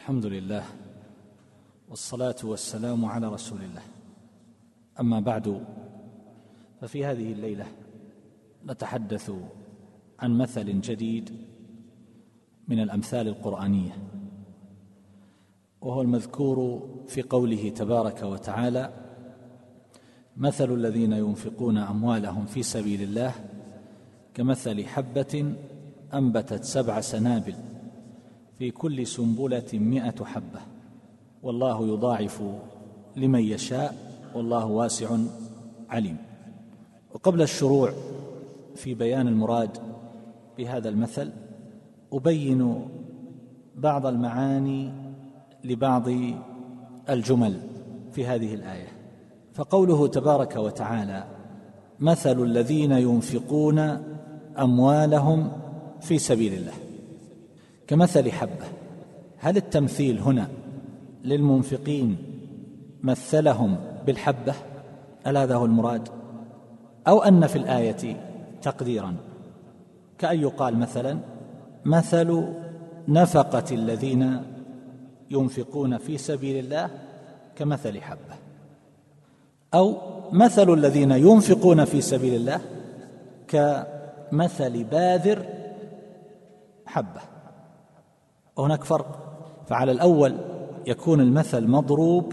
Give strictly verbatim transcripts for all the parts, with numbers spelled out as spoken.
الحمد لله والصلاة والسلام على رسول الله. أما بعد، ففي هذه الليلة نتحدث عن مثل جديد من الأمثال القرآنية، وهو المذكور في قوله تبارك وتعالى: مثل الذين ينفقون أموالهم في سبيل الله كمثل حبة أنبتت سبع سنابل في كل سنبلة مئة حبة والله يضاعف لمن يشاء والله واسع عليم. وقبل الشروع في بيان المراد بهذا المثل أبين بعض المعاني لبعض الجمل في هذه الآية. فقوله تبارك وتعالى: مثل الذين ينفقون أموالهم في سبيل الله كمثل حبة، هل التمثيل هنا للمنفقين مثلهم بالحبة؟ هل هذا هو المراد؟ أو أن في الآية تقديرا كأن يقال مثلا مثل نفقة الذين ينفقون في سبيل الله كمثل حبة، أو مثل الذين ينفقون في سبيل الله كمثل باذر حبة. هناك فرق، فعلى الأول يكون المثل مضروب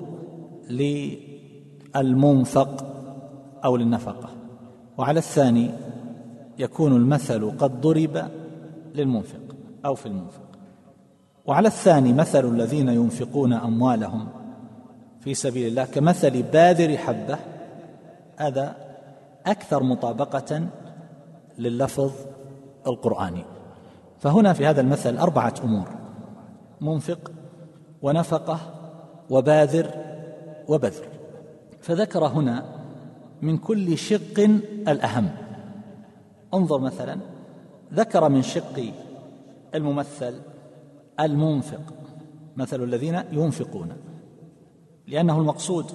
للمنفق أو للنفقة، وعلى الثاني يكون المثل قد ضرب للمنفق أو في المنفق. وعلى الثاني مثل الذين ينفقون أموالهم في سبيل الله كمثل باذر حبة، هذا أكثر مطابقة لللفظ القرآني. فهنا في هذا المثل أربعة أمور: منفق ونفقة وباذر وبذر، فذكر هنا من كل شق الأهم. انظر مثلا، ذكر من شق الممثل المنفق، مثل الذين ينفقون، لأنه المقصود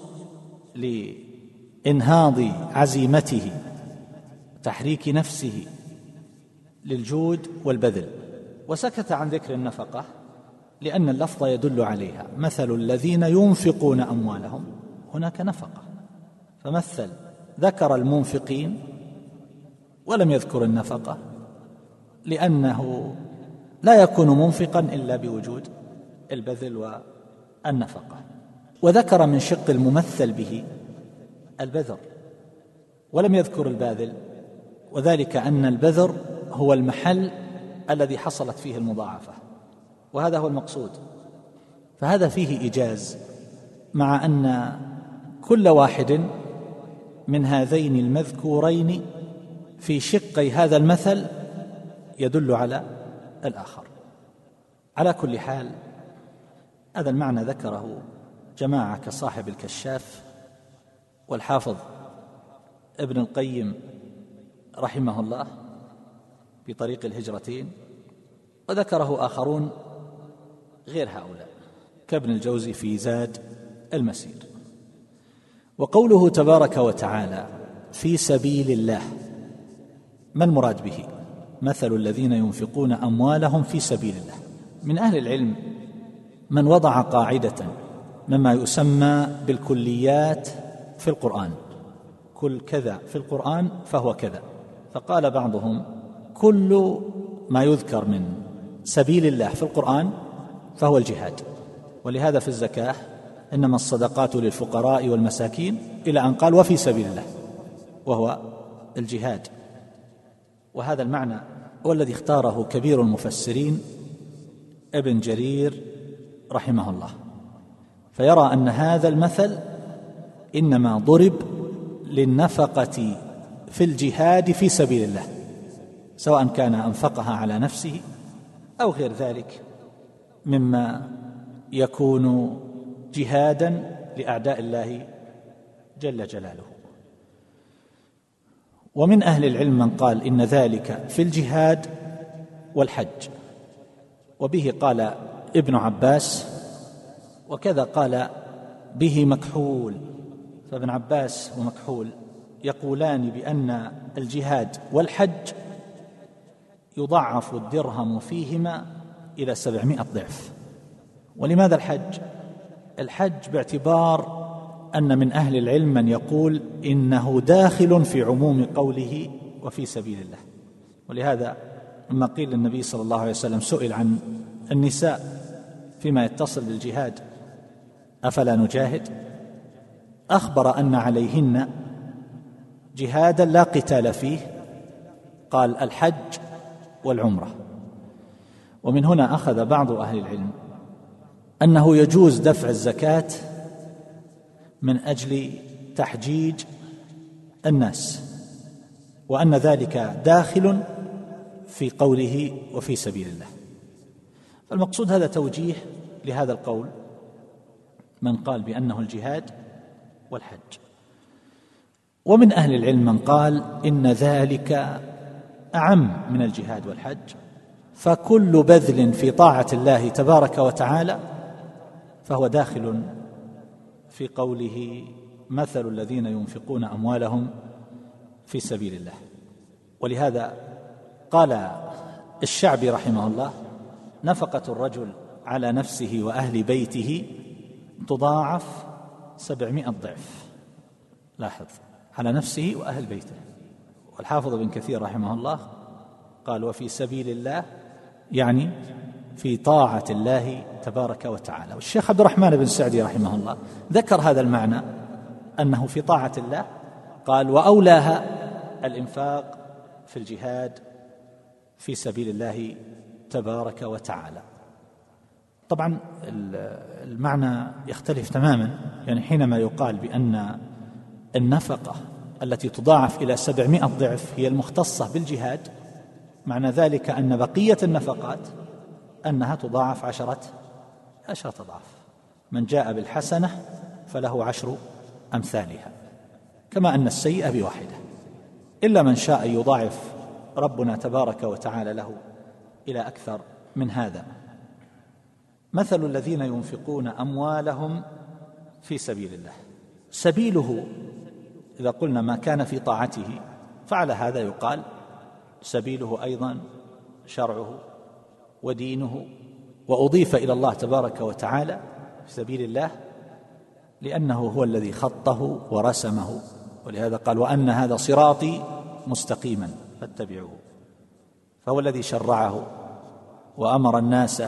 لإنهاض عزيمته تحريك نفسه للجود والبذل. وسكت عن ذكر النفقة لأن اللفظ يدل عليها: مثل الذين ينفقون أموالهم، هناك نفقة، فمثل ذكر المنفقين ولم يذكر النفقة، لأنه لا يكون منفقا إلا بوجود البذل والنفقة. وذكر من شق الممثل به البذر ولم يذكر الباذل، وذلك أن البذر هو المحل الذي حصلت فيه المضاعفة، وهذا هو المقصود. فهذا فيه إيجاز، مع أن كل واحد من هذين المذكورين في شقي هذا المثل يدل على الآخر. على كل حال، هذا المعنى ذكره جماعة كصاحب الكشاف والحافظ ابن القيم رحمه الله في طريق الهجرتين، وذكره آخرون غير هؤلاء كابن الجوزي في زاد المسير. وقوله تبارك وتعالى في سبيل الله، ما المراد به؟ مثل الذين ينفقون أموالهم في سبيل الله. من أهل العلم من وضع قاعدة مما يسمى بالكليات في القرآن: كل كذا في القرآن فهو كذا. فقال بعضهم: كل ما يذكر من سبيل الله في القرآن فهو الجهاد، ولهذا في الزكاة إنما الصدقات للفقراء والمساكين، إلى أن قال وفي سبيل الله، وهو الجهاد. وهذا المعنى هو الذي اختاره كبير المفسرين ابن جرير رحمه الله، فيرى أن هذا المثل إنما ضرب للنفقة في الجهاد في سبيل الله، سواء كان أنفقها على نفسه أو غير ذلك مما يكون جهادا لأعداء الله جل جلاله. ومن أهل العلم من قال إن ذلك في الجهاد والحج، وبه قال ابن عباس، وكذا قال به مكحول. فابن عباس ومكحول يقولان بأن الجهاد والحج يضعف الدرهم فيهما إلى سبعمائة ضعف، ولماذا الحج؟ الحج باعتبار أن من أهل العلم من يقول إنه داخل في عموم قوله وفي سبيل الله. ولهذا لما قيل للنبي صلى الله عليه وسلم سئل عن النساء فيما يتصل بالجهاد أفلا نجاهد، أخبر أن عليهن جهادا لا قتال فيه، قال الحج والعمرة. ومن هنا أخذ بعض أهل العلم أنه يجوز دفع الزكاة من أجل تحجيج الناس، وأن ذلك داخل في قوله وفي سبيل الله. فالمقصود هذا توجيه لهذا القول من قال بأنه الجهاد والحج. ومن أهل العلم من قال إن ذلك أعم من الجهاد والحج، فكل بذل في طاعة الله تبارك وتعالى فهو داخل في قوله مثل الذين ينفقون أموالهم في سبيل الله. ولهذا قال الشعبي رحمه الله: نفقة الرجل على نفسه وأهل بيته تضاعف سبعمائة ضعف. لاحظ، على نفسه وأهل بيته. والحافظ بن كثير رحمه الله قال: وفي سبيل الله، يعني في طاعة الله تبارك وتعالى. والشيخ عبد الرحمن بن سعدي رحمه الله ذكر هذا المعنى أنه في طاعة الله، قال: وأولاها الإنفاق في الجهاد في سبيل الله تبارك وتعالى. طبعا المعنى يختلف تماما، يعني حينما يقال بأن النفقة التي تضاعف إلى سبعمائة ضعف هي المختصة بالجهاد، معنى ذلك أن بقية النفقات أنها تضاعف عشرة عشرة أضعاف. من جاء بالحسنة فله عشر أمثالها، كما أن السيئة بواحدة، إلا من شاء يضاعف ربنا تبارك وتعالى له إلى أكثر من هذا. مثل الذين ينفقون أموالهم في سبيل الله. سبيله إذا قلنا ما كان في طاعته، فعلى هذا يقال سبيله أيضا شرعه ودينه، وأضيف إلى الله تبارك وتعالى في سبيل الله لأنه هو الذي خطه ورسمه. ولهذا قال: وأن هذا صراطي مستقيما فاتبعوه. فهو الذي شرعه وأمر الناس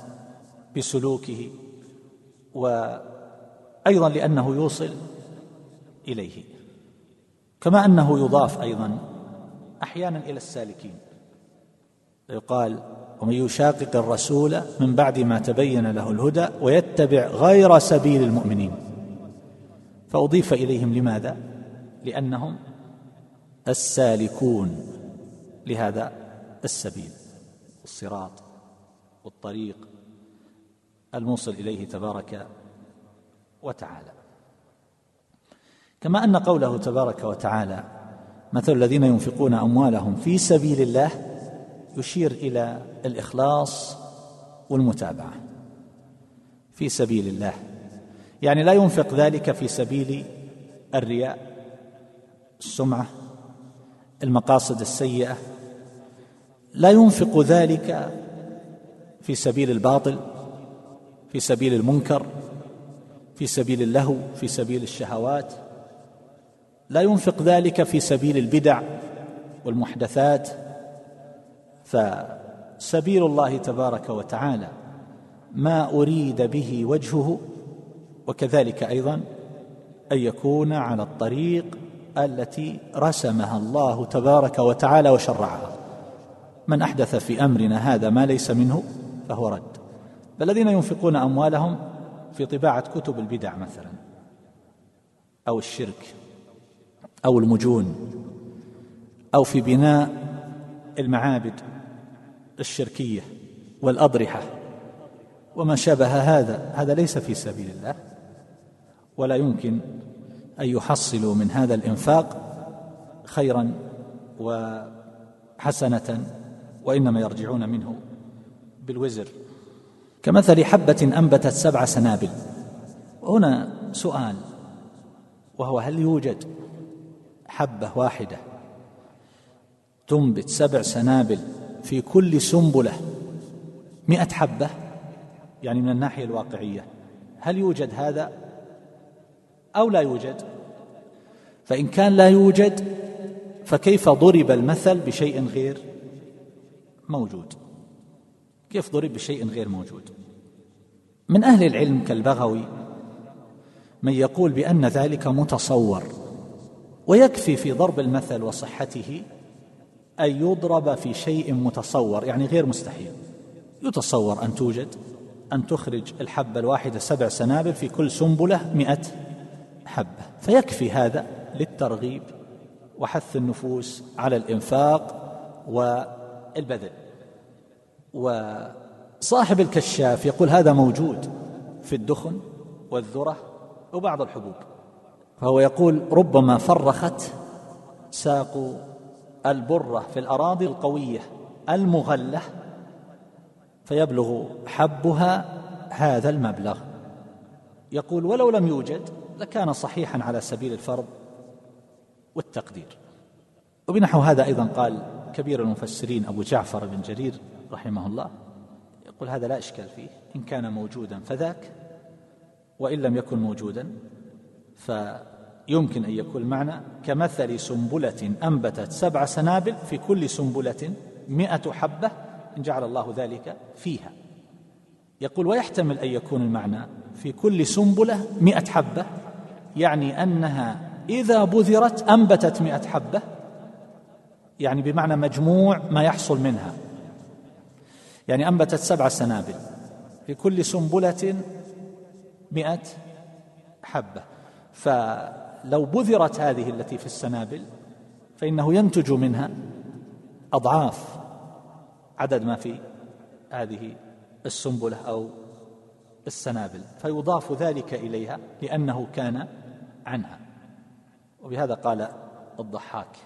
بسلوكه، وأيضا لأنه يوصل إليه، كما أنه يضاف أيضا أحيانا إلى السالكين. يقال: ومن يشاقق الرسول من بعد ما تبين له الهدى ويتبع غير سبيل المؤمنين، فأضيف إليهم. لماذا؟ لأنهم السالكون لهذا السبيل، الصراط والطريق الموصل إليه تبارك وتعالى. كما أن قوله تبارك وتعالى: مثل الذين ينفقون أموالهم في سبيل الله، يشير إلى الإخلاص والمتابعة. في سبيل الله يعني لا ينفق ذلك في سبيل الرياء، السمعة، المقاصد السيئة، لا ينفق ذلك في سبيل الباطل، في سبيل المنكر، في سبيل اللهو، في سبيل الشهوات، لا ينفق ذلك في سبيل البدع والمحدثات. فسبيل الله تبارك وتعالى ما أريد به وجهه، وكذلك أيضا أن يكون على الطريق التي رسمها الله تبارك وتعالى وشرعها. من أحدث في أمرنا هذا ما ليس منه فهو رد. فالذين ينفقون أموالهم في طباعة كتب البدع مثلا، أو الشرك، أو المجون، أو في بناء المعابد الشركية والأضرحة وما شابه هذا، هذا ليس في سبيل الله، ولا يمكن أن يحصلوا من هذا الإنفاق خيرا وحسنة، وإنما يرجعون منه بالوزر. كمثل حبة أنبتت سبع سنابل. وهنا سؤال، وهو: هل يوجد حبة واحدة تنبت سبع سنابل في كل سنبلة مئة حبة؟ يعني من الناحية الواقعية هل يوجد هذا أو لا يوجد؟ فإن كان لا يوجد فكيف ضرب المثل بشيء غير موجود؟ كيف ضرب بشيء غير موجود؟ من أهل العلم كالبغوي من يقول بأن ذلك متصور، ويكفي في ضرب المثل وصحته أن يضرب في شيء متصور، يعني غير مستحيل. يتصور أن توجد أن تخرج الحبة الواحدة سبع سنابل في كل سنبلة مئة حبة، فيكفي هذا للترغيب وحث النفوس على الإنفاق والبذل. وصاحب الكشاف يقول هذا موجود في الدخن والذرة وبعض الحبوب، فهو يقول ربما فرخت ساق البرة في الأراضي القوية المغلة فيبلغ حبها هذا المبلغ. يقول ولو لم يوجد لكان صحيحا على سبيل الفرض والتقدير. وبنحو هذا أيضا قال كبير المفسرين أبو جعفر بن جرير رحمه الله، يقول هذا لا إشكال فيه، إن كان موجودا فذاك، وإن لم يكن موجودا فيمكن أن يكون المعنى كمثل سنبلة أنبتت سبع سنابل في كل سنبلة مئة حبة إن جعل الله ذلك فيها. يقول ويحتمل أن يكون المعنى في كل سنبلة مئة حبة، يعني أنها إذا بذرت أنبتت مئة حبة، يعني بمعنى مجموع ما يحصل منها، يعني أنبتت سبع سنابل في كل سنبلة مئة حبة، فلو بذرت هذه التي في السنابل فإنه ينتج منها أضعاف عدد ما في هذه السنبلة أو السنابل، فيضاف ذلك إليها لأنه كان عنها. وبهذا قال الضحاك.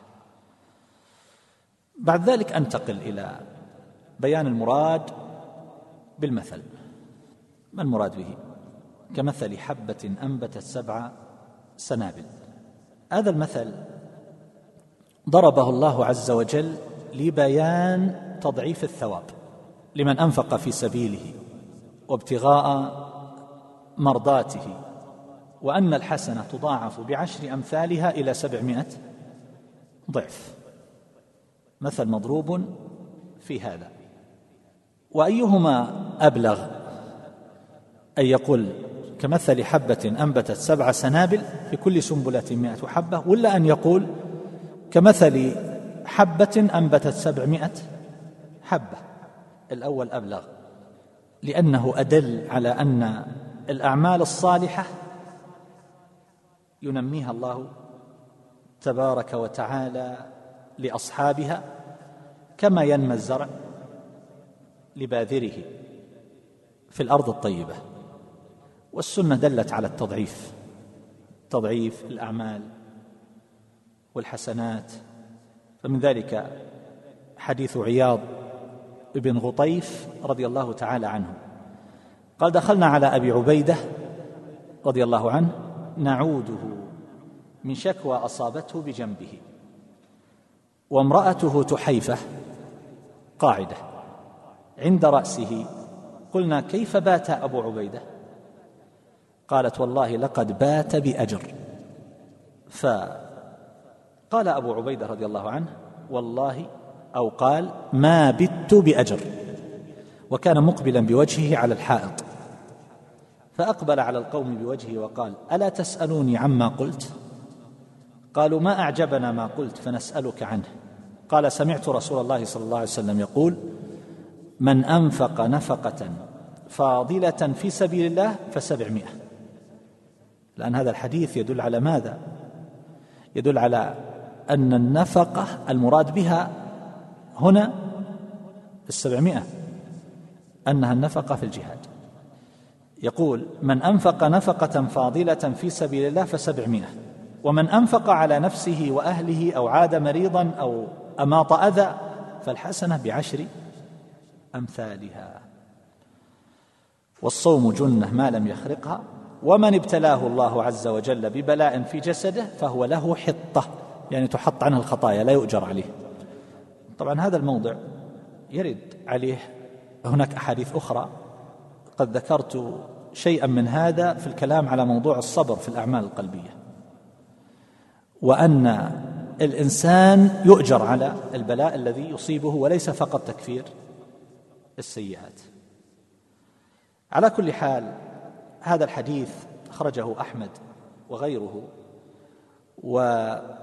بعد ذلك أنتقل إلى بيان المراد بالمثل. ما المراد به؟ كمثل حبة أنبتت سبع سنابل. هذا المثل ضربه الله عز وجل لبيان تضعيف الثواب لمن أنفق في سبيله وابتغاء مرضاته، وأن الحسنة تضاعف بعشر أمثالها إلى سبعمائة ضعف. مثل مضروب في هذا. وأيهما أبلغ، أن يقول كمثل حبة أنبتت سبع سنابل في كل سنبلة مائة حبة، ولا أن يقول كمثل حبة أنبتت سبعمائة حبة؟ الأول أبلغ، لأنه أدل على أن الأعمال الصالحة ينميها الله تبارك وتعالى لأصحابها كما ينمى الزرع لباذره في الأرض الطيبة. والسنة دلت على التضعيف، تضعيف الأعمال والحسنات. فمن ذلك حديث عياض بن غطيف رضي الله تعالى عنه قال دخلنا على أبي عبيدة رضي الله عنه نعوده من شكوى أصابته بجنبه، وامرأته تحيفة قاعدة عند رأسه. قلنا كيف بات أبو عبيدة؟ قالت والله لقد بات بأجر. فقال أبو عبيدة رضي الله عنه والله، أو قال ما بت بأجر، وكان مقبلا بوجهه على الحائط، فأقبل على القوم بوجهه وقال ألا تسألوني عما قلت؟ قالوا ما أعجبنا ما قلت فنسألك عنه. قال سمعت رسول الله صلى الله عليه وسلم يقول من أنفق نفقة فاضلة في سبيل الله فسبعمائة. لأن هذا الحديث يدل على ماذا؟ يدل على أن النفقة المراد بها هنا السبعمائة، أنها النفقة في الجهاد. يقول من أنفق نفقة فاضلة في سبيل الله فسبعمائة، ومن أنفق على نفسه وأهله أو عاد مريضا أو أماط أذى فالحسنة بعشر أمثالها. والصوم جنة ما لم يخرقها، ومن ابتلاه الله عز وجل ببلاء في جسده فهو له حطة، يعني تحط عنه الخطايا لا يؤجر عليه. طبعا هذا الموضع يرد عليه هناك أحاديث أخرى وقد ذكرت شيئا من هذا في الكلام على موضوع الصبر في الأعمال القلبية، وأن الإنسان يؤجر على البلاء الذي يصيبه وليس فقط تكفير السيئات. على كل حال، هذا الحديث أخرجه أحمد وغيره، وحسن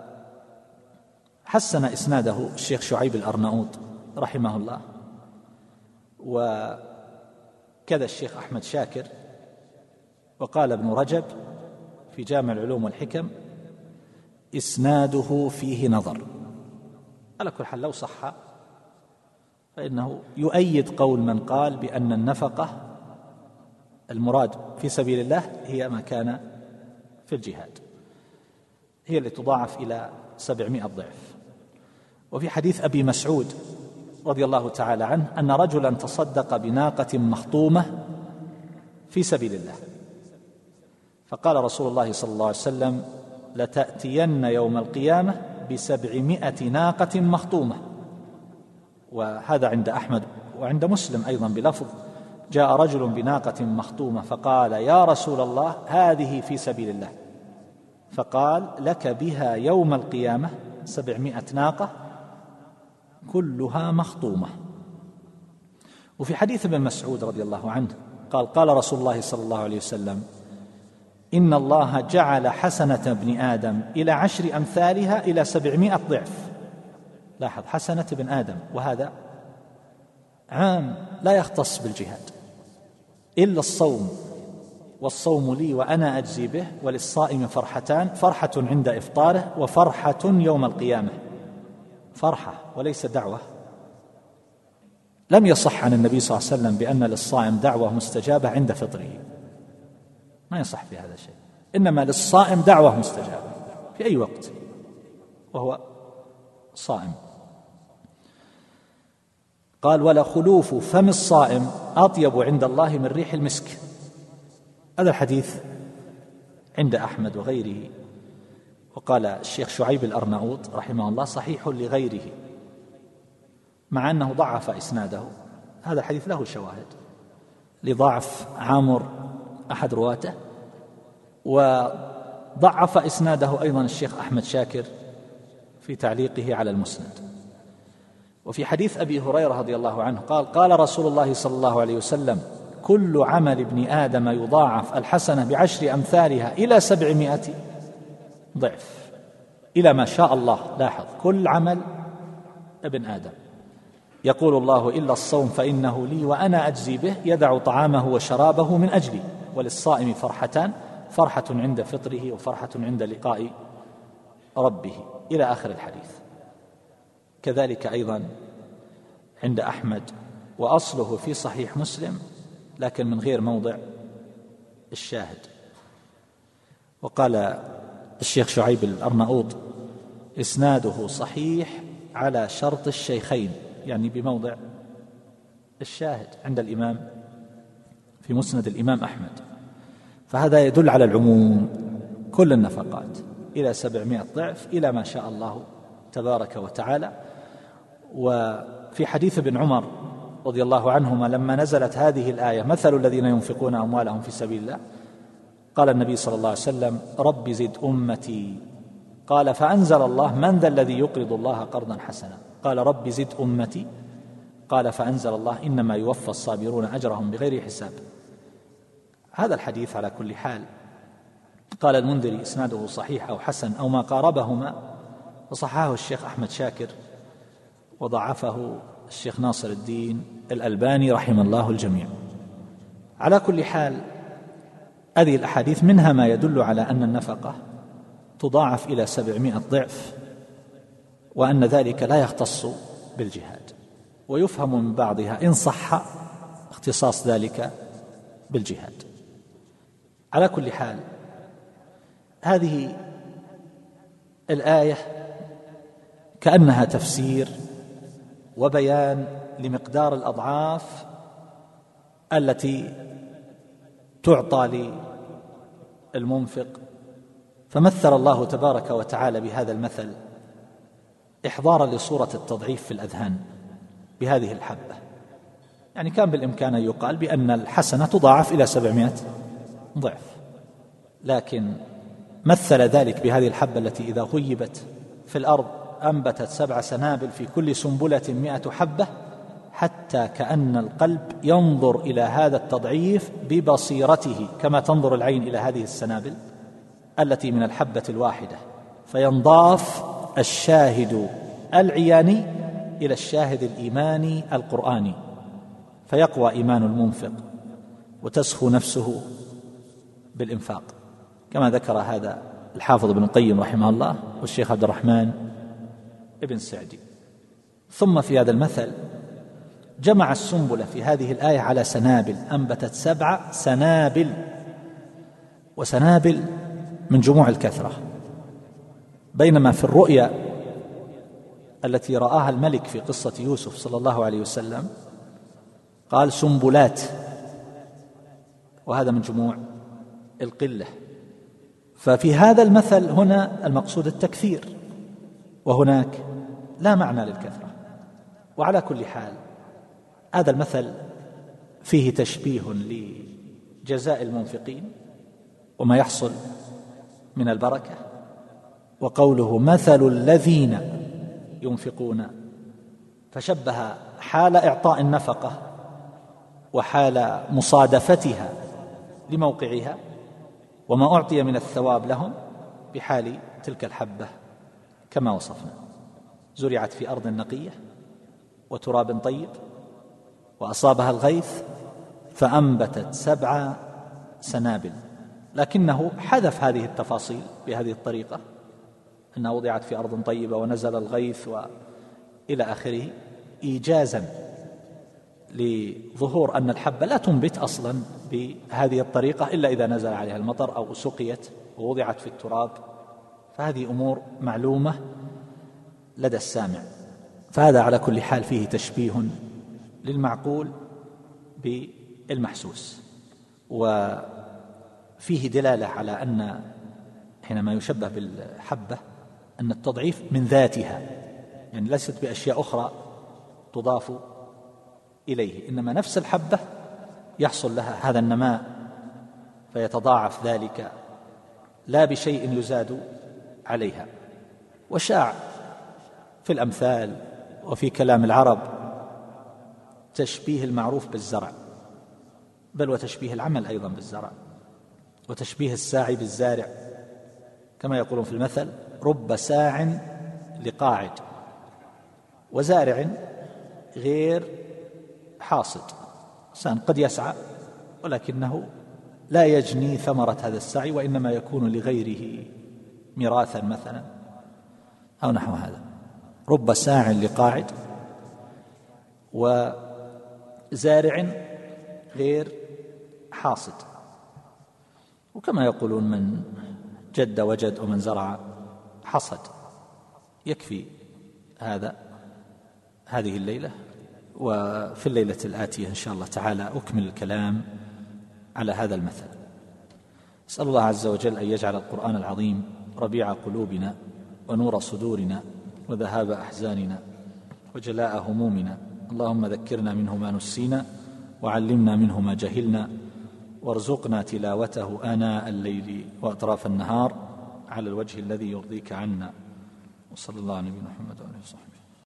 إسناده الشيخ شعيب الأرناؤوط رحمه الله، وكذا الشيخ أحمد شاكر. وقال ابن رجب في جامع العلوم والحكم: إسناده فيه نظر. على كل حال، لو صح فإنه يؤيد قول من قال بأن النفقة المراد في سبيل الله هي ما كان في الجهاد، هي اللي تضاعف إلى سبعمائة ضعف. وفي حديث أبي مسعود رضي الله تعالى عنه أن رجلا تصدق بناقة مخطومة في سبيل الله، فقال رسول الله صلى الله عليه وسلم: لتأتين يوم القيامة بسبعمائة ناقة مخطومة. وهذا عند أحمد وعند مسلم أيضا بلفظ: جاء رجل بناقة مخطومة فقال: يا رسول الله، هذه في سبيل الله. فقال: لك بها يوم القيامة سبعمائة ناقة كلها مخطومة. وفي حديث ابن مسعود رضي الله عنه قال: قال رسول الله صلى الله عليه وسلم: إن الله جعل حسنة ابن آدم إلى عشر أمثالها إلى سبعمائة ضعف. لاحظ، حسنة ابن آدم، وهذا عام لا يختص بالجهاد، إلا الصوم، والصوم لي وأنا أجزي به، وللصائم فرحتان: فرحة عند إفطاره، وفرحة يوم القيامة. فرحة وليس دعوة. لم يصح عن النبي صلى الله عليه وسلم بأن للصائم دعوة مستجابة عند فطره، ما يصح في هذا شيء، إنما للصائم دعوة مستجابة في أي وقت وهو صائم. قال: ولخلوف فم الصائم أطيب عند الله من ريح المسك. هذا الحديث عند أحمد وغيره. وقال الشيخ شعيب الأرناؤوط رحمه الله: صحيح لغيره، مع أنه ضعف إسناده. هذا الحديث له شواهد لضعف عامر أحد رواته، وضعف إسناده أيضا الشيخ أحمد شاكر في تعليقه على المسند. وفي حديث أبي هريرة رضي الله عنه قال: قال رسول الله صلى الله عليه وسلم: كل عمل ابن آدم يضاعف الحسنة بعشر أمثالها إلى سبعمائة ضعف، إلى ما شاء الله. لاحظ، كل عمل ابن آدم. يقول الله: إلا الصوم فإنه لي وأنا أجزي به، يدع طعامه وشرابه من أجلي، وللصائم فرحتان: فرحة عند فطره، وفرحة عند لقاء ربه، إلى آخر الحديث. كذلك أيضا عند أحمد، وأصله في صحيح مسلم لكن من غير موضع الشاهد. وقال الشيخ شعيب الأرناؤوط: إسناده صحيح على شرط الشيخين، يعني بموضع الشاهد عند الإمام في مسند الإمام أحمد. فهذا يدل على العموم، كل النفقات إلى سبعمائة ضعف إلى ما شاء الله تبارك وتعالى. وفي حديث ابن عمر رضي الله عنهما لما نزلت هذه الآية: مثل الذين ينفقون أموالهم في سبيل الله، قال النبي صلى الله عليه وسلم: رب زد أمتي. قال: فأنزل الله: من ذا الذي يقرض الله قرضا حسنا؟ قال: رب زد أمتي. قال: فأنزل الله: إنما يوفى الصابرون أجرهم بغير حساب. هذا الحديث على كل حال، قال المنذري: إسناده صحيح أو حسن أو ما قاربهما، وصححه الشيخ أحمد شاكر، وضعفه الشيخ ناصر الدين الألباني رحمه الله الجميع. على كل حال، هذه الأحاديث منها ما يدل على أن النفقة تضاعف إلى سبعمائة ضعف، وأن ذلك لا يختص بالجهاد. ويفهم من بعضها إن صح اختصاص ذلك بالجهاد. على كل حال، هذه الآية كأنها تفسير وبيان لمقدار الأضعاف التي تعطى للمنفق. فمثل الله تبارك وتعالى بهذا المثل إحضارا لصورة التضعيف في الأذهان بهذه الحبة، يعني كان بالإمكان أن يقال بأن الحسنة تضاعف إلى سبعمائة ضعف، لكن مثل ذلك بهذه الحبة التي إذا غيبت في الأرض أنبتت سبع سنابل في كل سنبلة مئة حبة، حتى كأن القلب ينظر إلى هذا التضعيف ببصيرته كما تنظر العين إلى هذه السنابل التي من الحبة الواحدة، فينضاف الشاهد العياني إلى الشاهد الإيماني القرآني، فيقوى إيمان المنفق وتسخو نفسه بالإنفاق، كما ذكر هذا الحافظ ابن القيم رحمه الله والشيخ عبد الرحمن ابن سعدي. ثم في هذا المثل جمع السنبلة في هذه الآية على سنابل، أنبتت سبع سنابل، وسنابل من جموع الكثرة، بينما في الرؤيا التي رآها الملك في قصة يوسف صلى الله عليه وسلم قال سنبلات، وهذا من جموع القلة. ففي هذا المثل هنا المقصود التكثير، وهناك لا معنى للكثرة. وعلى كل حال هذا المثل فيه تشبيه لجزاء المنفقين وما يحصل من البركة، وقوله مثل الذين ينفقون، فشبه حال إعطاء النفقة وحال مصادفتها لموقعها وما أعطي من الثواب لهم بحال تلك الحبة كما وصفنا، زرعت في أرض نقية وتراب طيب وأصابها الغيث فأنبتت سبع سنابل، لكنه حذف هذه التفاصيل بهذه الطريقة، أنها وضعت في أرض طيبة ونزل الغيث وإلى آخره، إيجازا لظهور أن الحبة لا تنبت أصلا بهذه الطريقة إلا إذا نزل عليها المطر أو سقيت ووضعت في التراب، فهذه أمور معلومة لدى السامع. فهذا على كل حال فيه تشبيه للمعقول بالمحسوس، وفيه دلالة على أن حينما يشبه بالحبة أن التضعيف من ذاتها، يعني ليست بأشياء أخرى تضاف إليه، إنما نفس الحبة يحصل لها هذا النماء فيتضاعف ذلك لا بشيء يزاد عليها. وشاع في الأمثال وفي كلام العرب تشبيه المعروف بالزرع، بل وتشبيه العمل أيضا بالزرع، وتشبيه الساعي بالزارع، كما يقولون في المثل رب ساع لقاعد، وزارع غير حاصد، إنسان قد يسعى ولكنه لا يجني ثمرة هذا السعي، وإنما يكون لغيره ميراثا مثلا أو نحو هذا. رب ساع لقاعد، وزارع غير حاصد. وكما يقولون من جد وجد ومن زرع حصد. يكفي هذا هذه الليلة، وفي الليلة الآتية إن شاء الله تعالى أكمل الكلام على هذا المثل. أسأل الله عز وجل أن يجعل القرآن العظيم ربيع قلوبنا ونور صدورنا وذهاب أحزاننا وجلاء همومنا. اللهم ذكرنا منه ما نسينا وعلمنا منه ما جهلنا، وارزقنا تلاوته آناء الليل وأطراف النهار على الوجه الذي يرضيك عنا. وصلى الله على نبينا محمد وعلى آله وصحبه.